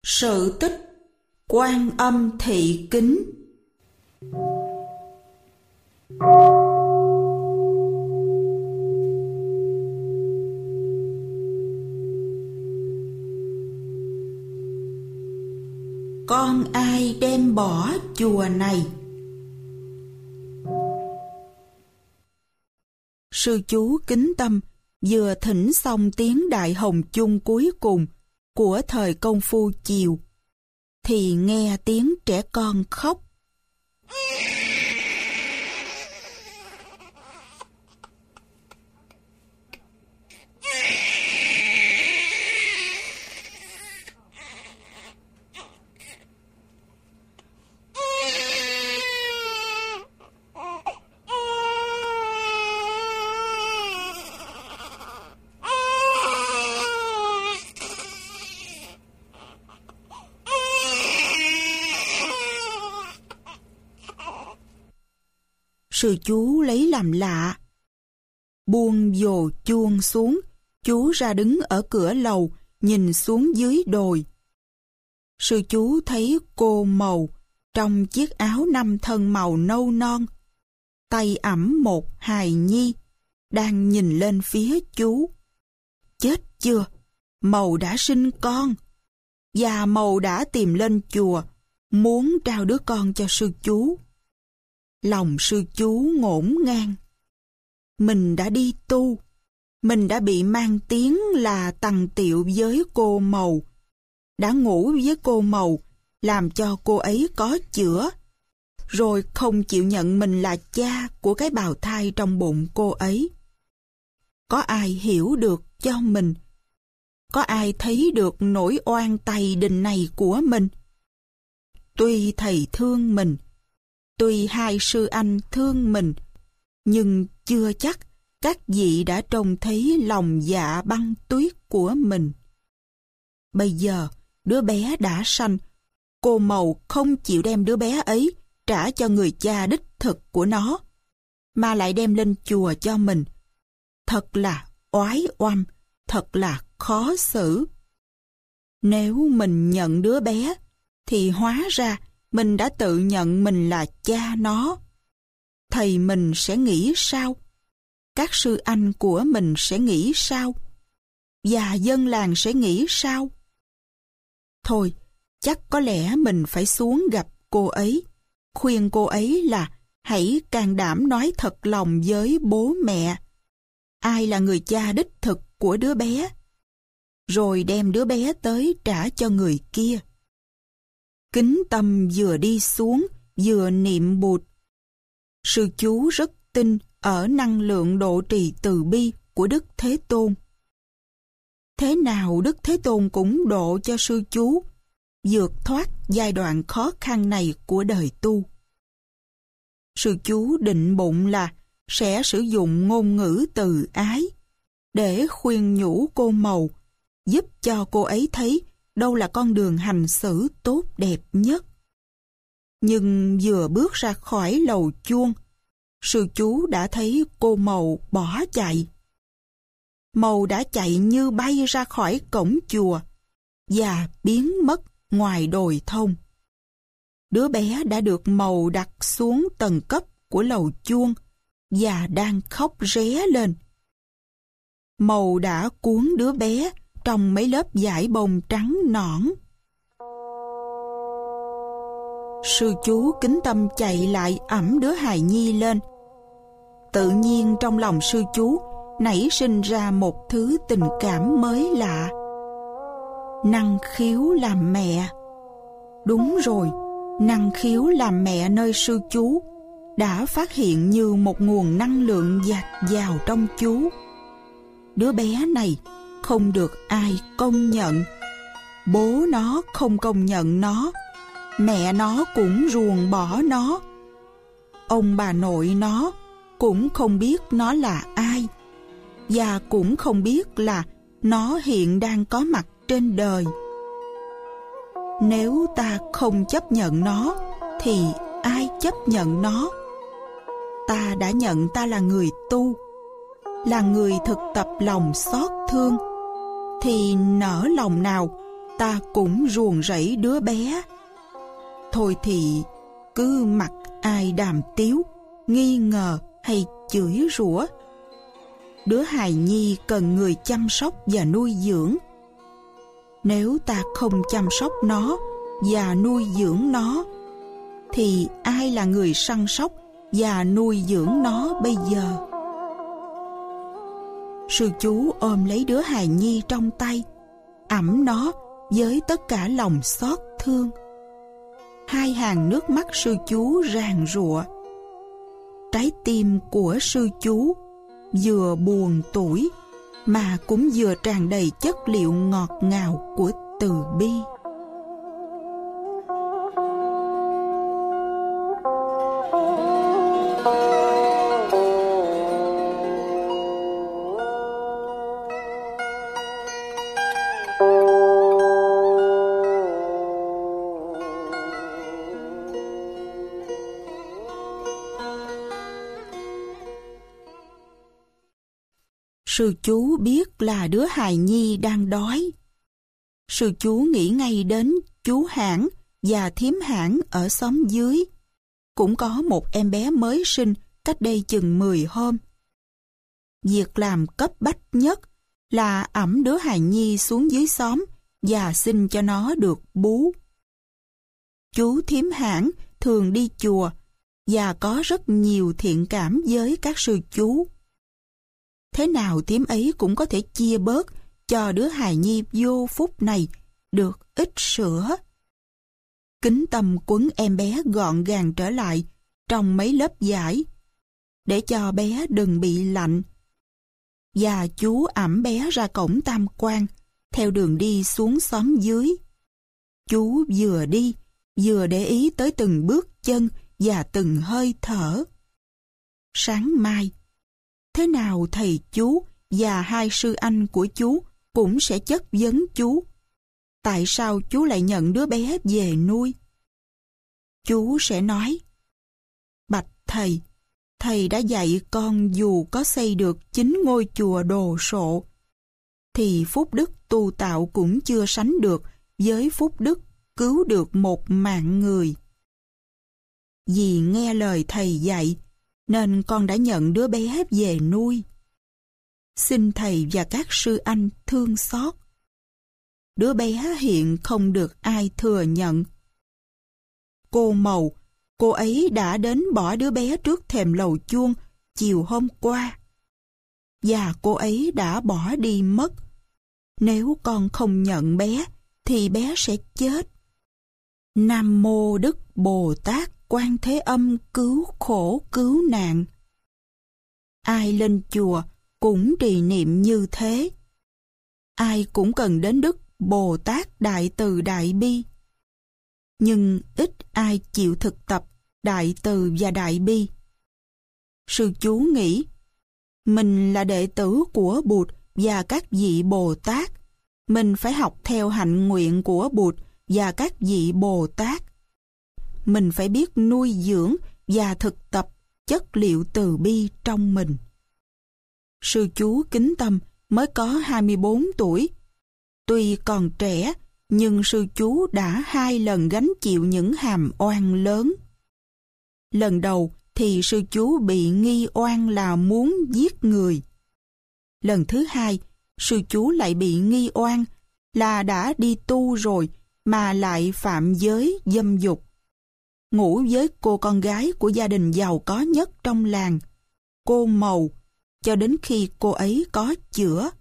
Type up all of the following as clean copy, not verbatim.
Sự tích Quan Âm Thị Kính. Con ai đem bỏ chùa này? Sư chú Kính Tâm vừa thỉnh xong tiếng Đại Hồng Chung cuối cùng của thời công phu chiều, thì nghe tiếng trẻ con khóc. Sư chú lấy làm lạ, buông dồ chuông xuống, chú ra đứng ở cửa lầu, nhìn xuống dưới đồi. Sư chú thấy cô Mầu trong chiếc áo năm thân màu nâu non, tay ẵm một hài nhi, đang nhìn lên phía chú. Chết chưa, Mầu đã sinh con, và Mầu đã tìm lên chùa, muốn trao đứa con cho sư chú. Lòng sư chú ngổn ngang. Mình đã đi tu, mình đã bị mang tiếng là tằng tiệu với cô Mầu, đã ngủ với cô Mầu, làm cho cô ấy có chữa, rồi không chịu nhận mình là cha của cái bào thai trong bụng cô ấy. Có ai hiểu được cho mình? Có ai thấy được nỗi oan tày đình này của mình? Tuy thầy thương mình, tuy hai sư anh thương mình, nhưng chưa chắc các vị đã trông thấy lòng dạ băng tuyết của mình. Bây giờ, đứa bé đã sanh, cô Mầu không chịu đem đứa bé ấy trả cho người cha đích thực của nó, mà lại đem lên chùa cho mình. Thật là oái oăm, thật là khó xử. Nếu mình nhận đứa bé, thì hóa ra mình đã tự nhận mình là cha nó. Thầy mình sẽ nghĩ sao? Các sư anh của mình sẽ nghĩ sao? Và dân làng sẽ nghĩ sao? Thôi, chắc có lẽ mình phải xuống gặp cô ấy, khuyên cô ấy là hãy can đảm nói thật lòng với bố mẹ. Ai là người cha đích thực của đứa bé? Rồi đem đứa bé tới trả cho người kia. Kính Tâm vừa đi xuống, vừa niệm Bụt. Sư chú rất tin ở năng lượng độ trì từ bi của Đức Thế Tôn. Thế nào Đức Thế Tôn cũng độ cho sư chú vượt thoát giai đoạn khó khăn này của đời tu. Sư chú định bụng là sẽ sử dụng ngôn ngữ từ ái để khuyên nhủ cô Mầu, giúp cho cô ấy thấy đâu là con đường hành xử tốt đẹp nhất. Nhưng vừa bước ra khỏi lầu chuông, sư chú đã thấy cô Mầu bỏ chạy. Mầu đã chạy như bay ra khỏi cổng chùa và biến mất ngoài đồi thông. Đứa bé đã được Mầu đặt xuống tầng cấp của lầu chuông và đang khóc ré lên. Mầu đã cuốn đứa bé trong mấy lớp vải bông trắng nõn. Sư chú Kính Tâm chạy lại ẵm đứa hài nhi lên. Tự nhiên trong lòng sư chú nảy sinh ra một thứ tình cảm mới lạ. Năng khiếu làm mẹ. Đúng rồi, năng khiếu làm mẹ nơi sư chú đã phát hiện như một nguồn năng lượng dạt dào trong chú. Đứa bé này không được ai công nhận. Bố nó không công nhận nó, mẹ nó cũng ruồng bỏ nó. Ông bà nội nó cũng không biết nó là ai, và cũng không biết là nó hiện đang có mặt trên đời. Nếu ta không chấp nhận nó, thì ai chấp nhận nó? Ta đã nhận ta là người tu, là người thực tập lòng xót thương, thì nỡ lòng nào ta cũng ruồng rẫy đứa bé. Thôi thì cứ mặc ai đàm tiếu, nghi ngờ hay chửi rủa. Đứa hài nhi cần người chăm sóc và nuôi dưỡng. Nếu ta không chăm sóc nó và nuôi dưỡng nó, thì ai là người săn sóc và nuôi dưỡng nó bây giờ? Sư chú ôm lấy đứa hài nhi trong tay, ẵm nó với tất cả lòng xót thương. Hai hàng nước mắt sư chú ràn rụa. Trái tim của sư chú vừa buồn tủi mà cũng vừa tràn đầy chất liệu ngọt ngào của từ bi. Sư chú biết là đứa hài nhi đang đói. Sư chú nghĩ ngay đến chú Hãn và thím Hãn ở xóm dưới. Cũng có một em bé mới sinh cách đây chừng 10 hôm. Việc làm cấp bách nhất là ẵm đứa hài nhi xuống dưới xóm và xin cho nó được bú. Chú thím Hãn thường đi chùa và có rất nhiều thiện cảm với các sư chú. Thế nào thím ấy cũng có thể chia bớt cho đứa hài nhi vô phúc này được ít sữa. Kính tâm quấn em bé gọn gàng trở lại trong mấy lớp vải, để cho bé đừng bị lạnh. Và chú ẵm bé ra cổng Tam Quan, theo đường đi xuống xóm dưới. Chú vừa đi, vừa để ý tới từng bước chân và từng hơi thở. Sáng mai, thế nào thầy chú và hai sư anh của chú cũng sẽ chất vấn chú. Tại sao chú lại nhận đứa bé về nuôi? Chú sẽ nói: bạch thầy, thầy đã dạy con dù có xây được 9 ngôi chùa đồ sộ, thì phúc đức tu tạo cũng chưa sánh được với phúc đức cứu được một mạng người. Vì nghe lời thầy dạy, nên con đã nhận đứa bé về nuôi. Xin thầy và các sư anh thương xót. Đứa bé hiện không được ai thừa nhận. Cô Mầu, cô ấy đã đến bỏ đứa bé trước thềm lầu chuông chiều hôm qua. Và cô ấy đã bỏ đi mất. Nếu con không nhận bé, thì bé sẽ chết. Nam Mô Đức Bồ Tát Quan Thế Âm cứu khổ cứu nạn. Ai lên chùa cũng trì niệm như thế. Ai cũng cần đến Đức Bồ Tát Đại Từ Đại Bi. Nhưng ít ai chịu thực tập Đại Từ và Đại Bi. Sư chú nghĩ, mình là đệ tử của Bụt và các vị Bồ Tát. Mình phải học theo hạnh nguyện của Bụt và các vị Bồ Tát. Mình phải biết nuôi dưỡng và thực tập chất liệu từ bi trong mình. Sư chú Kính Tâm mới có 24 tuổi. Tuy còn trẻ, nhưng sư chú đã 2 lần gánh chịu những hàm oan lớn. Lần đầu thì sư chú bị nghi oan là muốn giết người. Lần thứ 2, sư chú lại bị nghi oan là đã đi tu rồi mà lại phạm giới dâm dục. Ngủ với cô con gái của gia đình giàu có nhất trong làng, cô Mầu, cho đến khi cô ấy có chữa.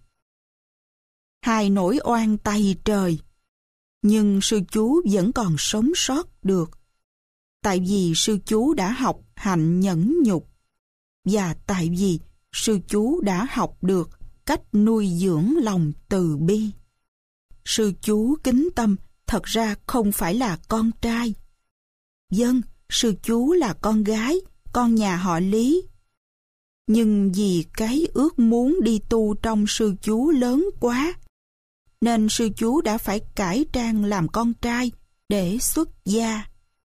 2 nỗi oan tày trời. Nhưng sư chú vẫn còn sống sót được. Tại vì sư chú đã học hạnh nhẫn nhục. Và tại vì sư chú đã học được cách nuôi dưỡng lòng từ bi. Sư chú Kính Tâm thật ra không phải là con trai. Vâng, sư chú là con gái, con nhà họ Lý. Nhưng vì cái ước muốn đi tu trong sư chú lớn quá, nên sư chú đã phải cải trang làm con trai để xuất gia.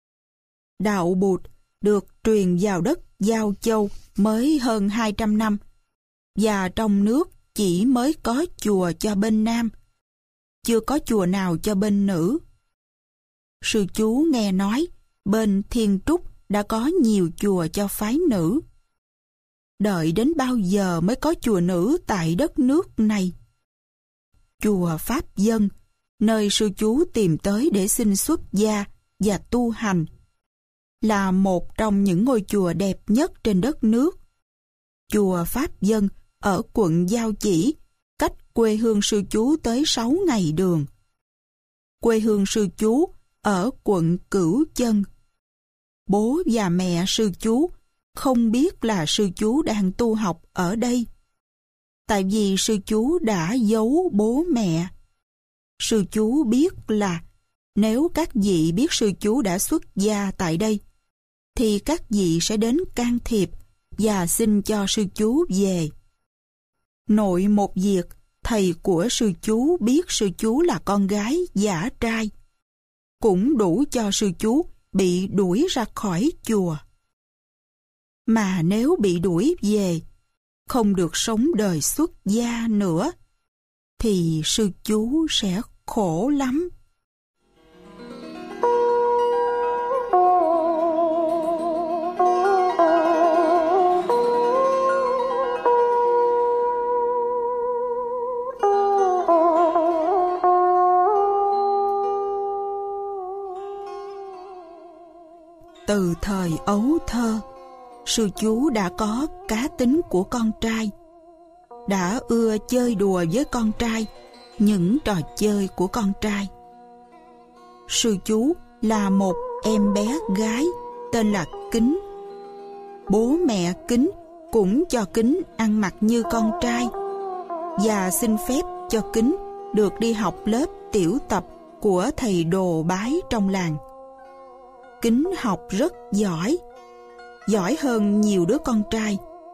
Đạo Bụt được truyền vào đất Giao Châu mới hơn 200 năm, và trong nước chỉ mới có chùa cho bên Nam. chưa có chùa nào cho bên nữ. Sư chú nghe nói bên Thiên Trúc đã có nhiều chùa cho phái nữ. Đợi đến bao giờ mới có chùa nữ tại đất nước này? Chùa Pháp Dân, nơi sư chú tìm tới để xin xuất gia và tu hành, là một trong những ngôi chùa đẹp nhất trên đất nước. Chùa Pháp Dân ở quận Giao Chỉ, cách quê hương sư chú tới 6 ngày đường. Quê hương sư chú ở quận Cửu Chân. Bố và mẹ sư chú không biết là sư chú đang tu học ở đây, tại vì sư chú đã giấu bố mẹ. Sư chú biết là nếu các vị biết sư chú đã xuất gia tại đây, thì các vị sẽ đến can thiệp và xin cho sư chú về. Nội một việc, thầy của sư chú biết sư chú là con gái giả trai, cũng đủ cho sư chú bị đuổi ra khỏi chùa. Mà nếu bị đuổi về, không được sống đời xuất gia nữa, thì sư chú sẽ khổ lắm. Từ thời ấu thơ, sư chú đã có cá tính của con trai, đã ưa chơi đùa với con trai những trò chơi của con trai. Sư chú là một em bé gái tên là Kính. Bố mẹ Kính cũng cho Kính ăn mặc như con trai và xin phép cho Kính được đi học lớp tiểu tập của thầy Đồ Bái trong làng. Kính học rất giỏi, giỏi hơn nhiều đứa con trai.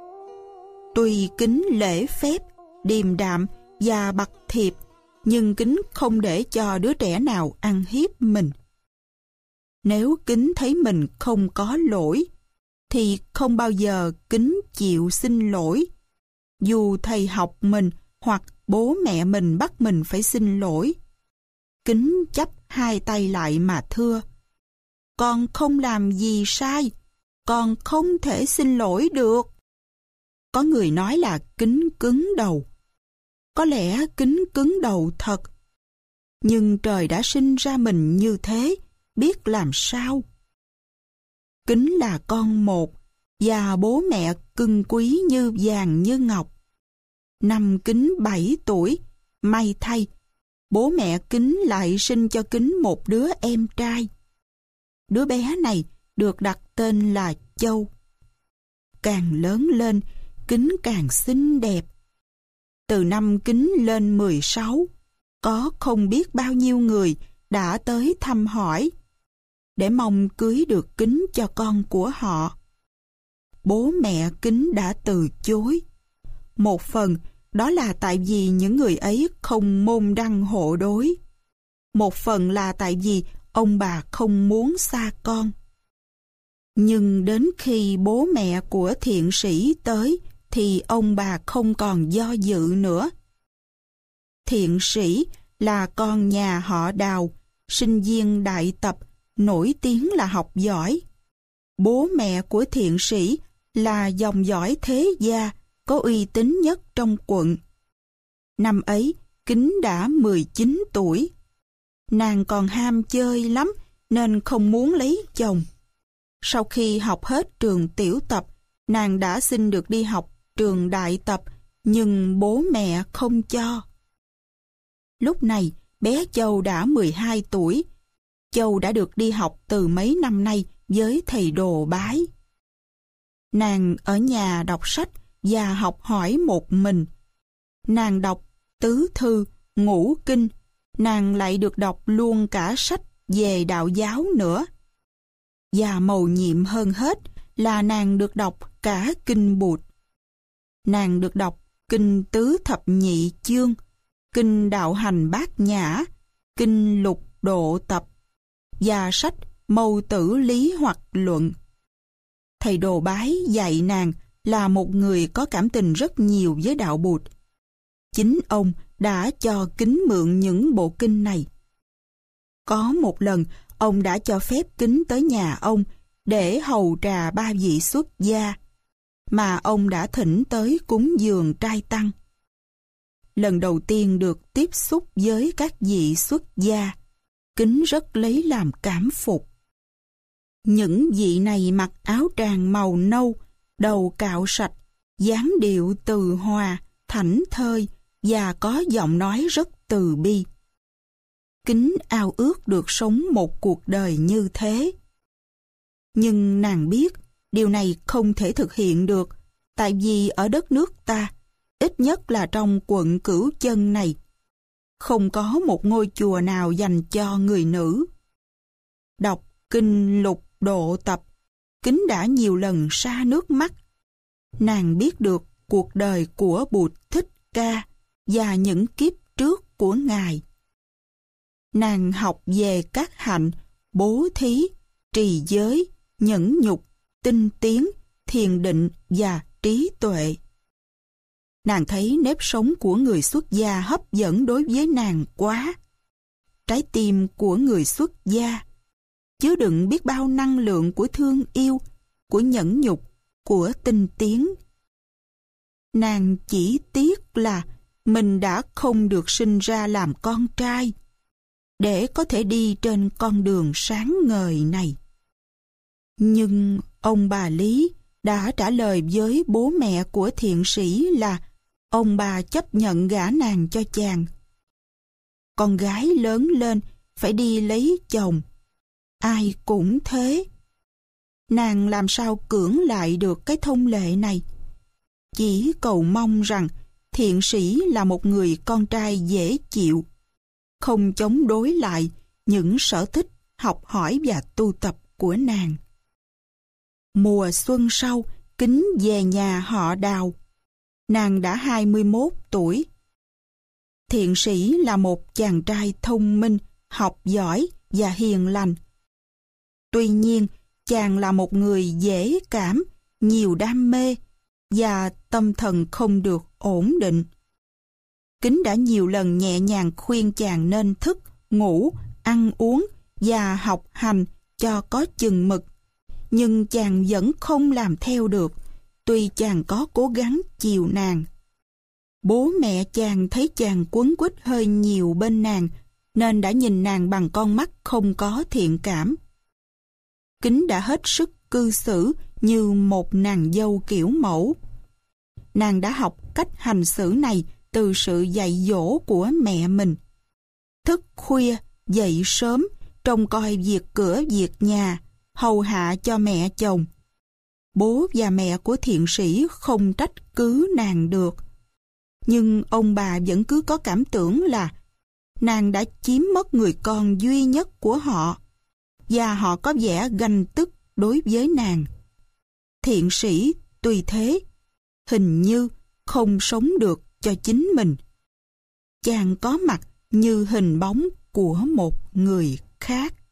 Tuy Kính lễ phép, điềm đạm và bặt thiệp, nhưng Kính không để cho đứa trẻ nào ăn hiếp mình. Nếu Kính thấy mình không có lỗi, thì không bao giờ Kính chịu xin lỗi, dù thầy học mình hoặc bố mẹ mình bắt mình phải xin lỗi. Kính chắp hai tay lại mà thưa: con không làm gì sai, con không thể xin lỗi được. Có người nói là Kính cứng đầu. Có lẽ Kính cứng đầu thật, nhưng trời đã sinh ra mình như thế, biết làm sao. Kính là con một, và bố mẹ cưng quý như vàng như ngọc. Năm Kính 7 tuổi, may thay, bố mẹ Kính lại sinh cho Kính một đứa em trai. Đứa bé này được đặt tên là Châu. Càng lớn lên, Kính càng xinh đẹp. Từ năm Kính lên 16, có không biết bao nhiêu người đã tới thăm hỏi, để mong cưới được Kính cho con của họ. Bố mẹ Kính đã từ chối. Một phần đó là tại vì những người ấy không môn đăng hộ đối. Một phần là tại vì ông bà không muốn xa con. Nhưng đến khi bố mẹ của thiện sĩ tới, thì ông bà không còn do dự nữa. Thiện sĩ là con nhà họ Đào, sinh viên đại tập, nổi tiếng là học giỏi. Bố mẹ của thiện sĩ là dòng dõi thế gia, có uy tín nhất trong quận. Năm ấy, Kính đã 19 tuổi. Nàng còn ham chơi lắm, nên không muốn lấy chồng. Sau khi học hết trường tiểu tập, nàng đã xin được đi học trường đại tập, nhưng bố mẹ không cho. Lúc này, bé Châu đã 12 tuổi. Châu đã được đi học từ mấy năm nay với thầy Đồ Bái. Nàng ở nhà đọc sách và học hỏi một mình. Nàng đọc tứ thư, ngũ kinh, nàng lại được đọc luôn cả sách về đạo giáo nữa. Và mầu nhiệm hơn hết là nàng được đọc cả kinh Bụt. Nàng được đọc kinh Tứ Thập Nhị Chương, kinh Đạo Hành Bát Nhã, kinh Lục Độ Tập và sách Mâu Tử Lý Hoặc Luận. Thầy Đồ Bái dạy nàng là một người có cảm tình rất nhiều với đạo Bụt. Chính ông đã cho Kính mượn những bộ kinh này. Có một lần, ông đã cho phép Kính tới nhà ông để hầu trà 3 vị xuất gia, mà ông đã thỉnh tới cúng dường trai tăng. Lần đầu tiên được tiếp xúc với các vị xuất gia, Kính rất lấy làm cảm phục. Những vị này mặc áo tràng màu nâu, đầu cạo sạch, dáng điệu từ hòa, thảnh thơi và có giọng nói rất từ bi. Kính ao ước được sống một cuộc đời như thế. Nhưng nàng biết điều này không thể thực hiện được, tại vì ở đất nước ta, ít nhất là trong quận Cửu Chân này, không có một ngôi chùa nào dành cho người nữ. Đọc kinh Lục Độ Tập, Kính đã nhiều lần sa nước mắt. Nàng biết được cuộc đời của Bụt Thích Ca và những kiếp trước của Ngài. Nàng học về các hạnh bố thí, trì giới, nhẫn nhục, tinh tiến, thiền định và trí tuệ. Nàng thấy nếp sống của người xuất gia hấp dẫn đối với nàng quá. Trái tim của người xuất gia chứa đựng biết bao năng lượng của thương yêu, của nhẫn nhục, của tinh tiến. Nàng chỉ tiếc là mình đã không được sinh ra làm con trai, để có thể đi trên con đường sáng ngời này. Nhưng ông bà Lý đã trả lời với bố mẹ của thiện sĩ là ông bà chấp nhận gả nàng cho chàng. Con gái lớn lên phải đi lấy chồng. Ai cũng thế. Nàng làm sao cưỡng lại được cái thông lệ này? Chỉ cầu mong rằng thiện sĩ là một người con trai dễ chịu, không chống đối lại những sở thích học hỏi và tu tập của nàng. Mùa xuân sau, Kính về nhà họ Đào. Nàng đã 21 tuổi. Thiện sĩ là một chàng trai thông minh, học giỏi và hiền lành. Tuy nhiên, chàng là một người dễ cảm, nhiều đam mê và tâm thần không được ổn định. Kính đã nhiều lần nhẹ nhàng khuyên chàng nên thức, ngủ, ăn uống và học hành cho có chừng mực. Nhưng chàng vẫn không làm theo được, tuy chàng có cố gắng chiều nàng. Bố mẹ chàng thấy chàng quấn quýt hơi nhiều bên nàng, nên đã nhìn nàng bằng con mắt không có thiện cảm. Kính đã hết sức cư xử như một nàng dâu kiểu mẫu. Nàng đã học cách hành xử này từ sự dạy dỗ của mẹ mình. Thức khuya, dậy sớm, trông coi việc cửa việc nhà, hầu hạ cho mẹ chồng. Bố và mẹ của thiện sĩ không trách cứ nàng được. Nhưng ông bà vẫn cứ có cảm tưởng là nàng đã chiếm mất người con duy nhất của họ, và họ có vẻ ganh tức đối với nàng. Thiện sĩ tuy thế, hình như không sống được cho chính mình. Chàng có mặt như hình bóng của một người khác.